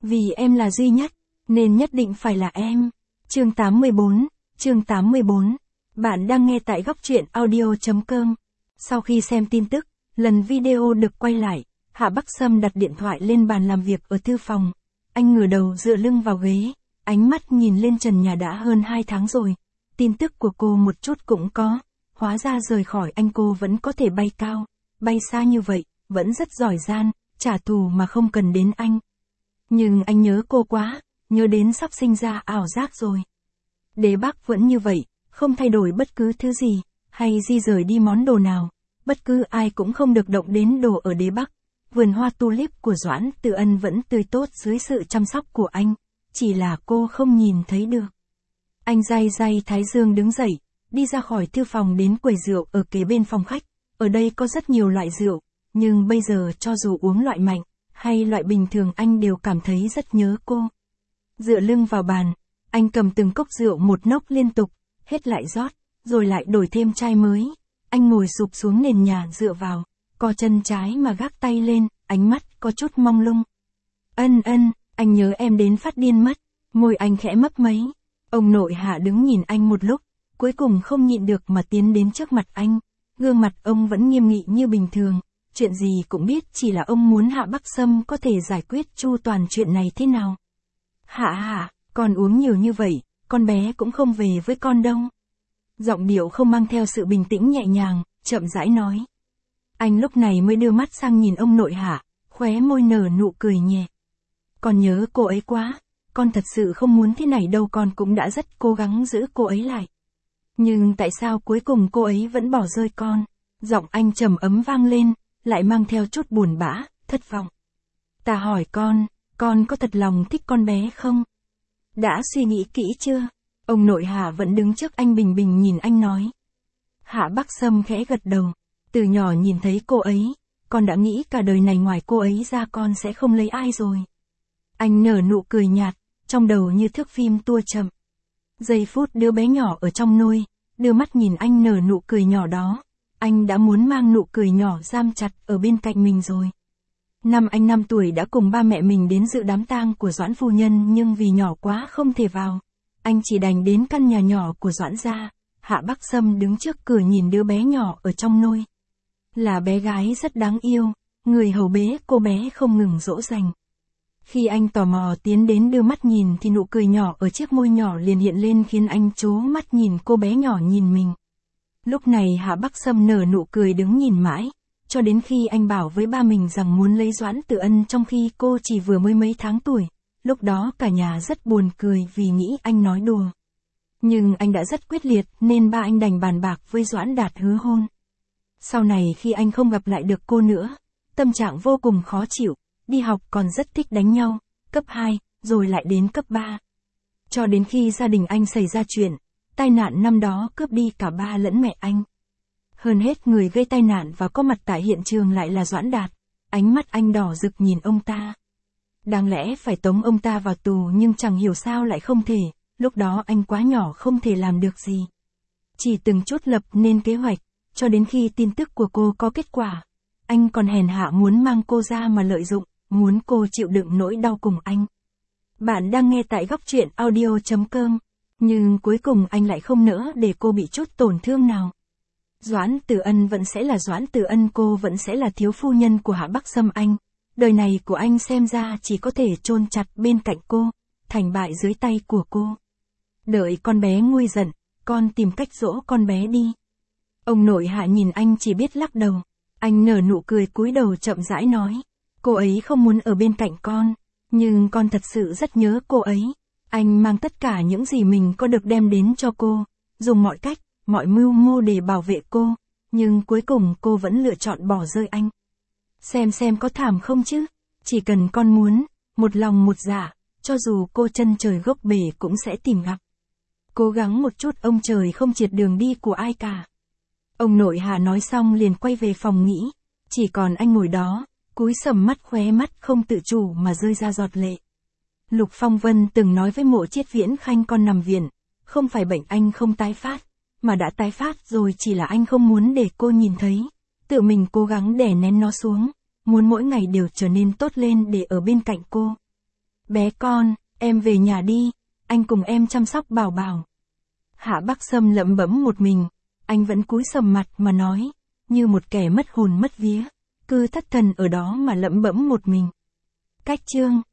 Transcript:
Vì em là duy nhất, nên nhất định phải là em. Chương 84. Bạn đang nghe tại góc truyện audio.com. Sau khi xem tin tức, lần video được quay lại, Hạ Bắc Sâm đặt điện thoại lên bàn làm việc ở thư phòng. Anh ngửa đầu dựa lưng vào ghế, ánh mắt nhìn lên trần nhà. Đã hơn 2 tháng rồi, tin tức của cô một chút cũng có. Hóa ra rời khỏi anh cô vẫn có thể bay cao, bay xa như vậy, vẫn rất giỏi giang, trả thù mà không cần đến anh. Nhưng anh nhớ cô quá, nhớ đến sắp sinh ra ảo giác rồi. Đế Bắc vẫn như vậy, không thay đổi bất cứ thứ gì, hay di rời đi món đồ nào. Bất cứ ai cũng không được động đến đồ ở Đế Bắc. Vườn hoa tulip của Doãn Từ Ân vẫn tươi tốt dưới sự chăm sóc của anh, chỉ là cô không nhìn thấy được. Anh day thái dương đứng dậy, đi ra khỏi thư phòng đến quầy rượu ở kế bên phòng khách. Ở đây có rất nhiều loại rượu, nhưng bây giờ cho dù uống loại mạnh, hay loại bình thường anh đều cảm thấy rất nhớ cô. Dựa lưng vào bàn, anh cầm từng cốc rượu một nốc liên tục, hết lại rót, rồi lại đổi thêm chai mới. Anh ngồi sụp xuống nền nhà dựa vào, co chân trái mà gác tay lên, ánh mắt có chút mông lung. Ân, anh nhớ em đến phát điên mất, môi anh khẽ mấp máy. Ông nội Hạ đứng nhìn anh một lúc, cuối cùng không nhịn được mà tiến đến trước mặt anh. Gương mặt ông vẫn nghiêm nghị như bình thường, chuyện gì cũng biết, chỉ là ông muốn Hạ Bắc Sâm có thể giải quyết chu toàn chuyện này thế nào. Hạ, con uống nhiều như vậy, con bé cũng không về với con đâu. Giọng điệu không mang theo sự bình tĩnh nhẹ nhàng, chậm rãi nói. Anh lúc này mới đưa mắt sang nhìn ông nội Hạ, khóe môi nở nụ cười nhẹ. Con nhớ cô ấy quá, con thật sự không muốn thế này đâu, con cũng đã rất cố gắng giữ cô ấy lại. Nhưng tại sao cuối cùng cô ấy vẫn bỏ rơi con? Giọng anh trầm ấm vang lên, lại mang theo chút buồn bã, thất vọng. Ta hỏi con có thật lòng thích con bé không? Đã suy nghĩ kỹ chưa? Ông nội Hạ vẫn đứng trước anh bình bình nhìn anh nói. Hạ Bắc Sâm khẽ gật đầu. Từ nhỏ nhìn thấy cô ấy, con đã nghĩ cả đời này ngoài cô ấy ra con sẽ không lấy ai rồi. Anh nở nụ cười nhạt, trong đầu như thước phim tua chậm. Giây phút đứa bé nhỏ ở trong nôi, đưa mắt nhìn anh nở nụ cười nhỏ đó. Anh đã muốn mang nụ cười nhỏ giam chặt ở bên cạnh mình rồi. Năm anh 5 tuổi đã cùng ba mẹ mình đến dự đám tang của Doãn phu nhân, nhưng vì nhỏ quá không thể vào. Anh chỉ đành đến căn nhà nhỏ của Doãn gia. Hạ Bắc Sâm đứng trước cửa nhìn đứa bé nhỏ ở trong nôi. Là bé gái rất đáng yêu, người hầu bế cô bé không ngừng dỗ dành. Khi anh tò mò tiến đến đưa mắt nhìn thì nụ cười nhỏ ở chiếc môi nhỏ liền hiện lên, khiến anh trố mắt nhìn cô bé nhỏ nhìn mình. Lúc này Hạ Bắc Sâm nở nụ cười đứng nhìn mãi, cho đến khi anh bảo với ba mình rằng muốn lấy Doãn Từ Ân trong khi cô chỉ vừa mới mấy tháng tuổi. Lúc đó cả nhà rất buồn cười vì nghĩ anh nói đùa. Nhưng anh đã rất quyết liệt nên ba anh đành bàn bạc với Doãn Đạt hứa hôn. Sau này khi anh không gặp lại được cô nữa, tâm trạng vô cùng khó chịu, đi học còn rất thích đánh nhau, cấp 2, rồi lại đến cấp 3. Cho đến khi gia đình anh xảy ra chuyện, tai nạn năm đó cướp đi cả ba lẫn mẹ anh. Hơn hết người gây tai nạn và có mặt tại hiện trường lại là Doãn Đạt. Ánh mắt anh đỏ rực nhìn ông ta. Đáng lẽ phải tống ông ta vào tù nhưng chẳng hiểu sao lại không thể, lúc đó anh quá nhỏ không thể làm được gì. Chỉ từng chút lập nên kế hoạch, cho đến khi tin tức của cô có kết quả. Anh còn hèn hạ muốn mang cô ra mà lợi dụng, muốn cô chịu đựng nỗi đau cùng anh. Bạn đang nghe tại góc truyện audio.com, nhưng cuối cùng anh lại không nỡ để cô bị chút tổn thương nào. Doãn Từ Ân vẫn sẽ là Doãn Từ Ân, cô vẫn sẽ là thiếu phu nhân của Hạ Bắc Sâm anh. Đời này của anh xem ra chỉ có thể chôn chặt bên cạnh cô, thành bại dưới tay của cô. Đợi con bé nguôi giận, con tìm cách dỗ con bé đi. Ông nội Hạ nhìn anh chỉ biết lắc đầu. Anh nở nụ cười cúi đầu chậm rãi nói. Cô ấy không muốn ở bên cạnh con, nhưng con thật sự rất nhớ cô ấy. Anh mang tất cả những gì mình có được đem đến cho cô, dùng mọi cách, mọi mưu mô để bảo vệ cô, nhưng cuối cùng cô vẫn lựa chọn bỏ rơi anh. Xem có thảm không chứ? Chỉ cần con muốn, một lòng một dạ, cho dù cô chân trời gốc bể cũng sẽ tìm gặp. Cố gắng một chút, ông trời không triệt đường đi của ai cả. Ông nội Hạ nói xong liền quay về phòng nghỉ, chỉ còn anh ngồi đó, cúi sầm mắt, khóe mắt không tự chủ mà rơi ra giọt lệ. Lục Phong Vân từng nói với Mộ Chiết Viễn Khanh con nằm viện, không phải bệnh anh không tái phát, mà đã tái phát rồi, chỉ là anh không muốn để cô nhìn thấy, tự mình cố gắng đè nén nó xuống, muốn mỗi ngày đều trở nên tốt lên để ở bên cạnh cô. Bé con, em về nhà đi, anh cùng em chăm sóc Bảo Bảo. Hạ Bắc Sâm lẩm bẩm một mình, anh vẫn cúi sầm mặt mà nói, như một kẻ mất hồn mất vía, cứ thất thần ở đó mà lẩm bẩm một mình. Cách chương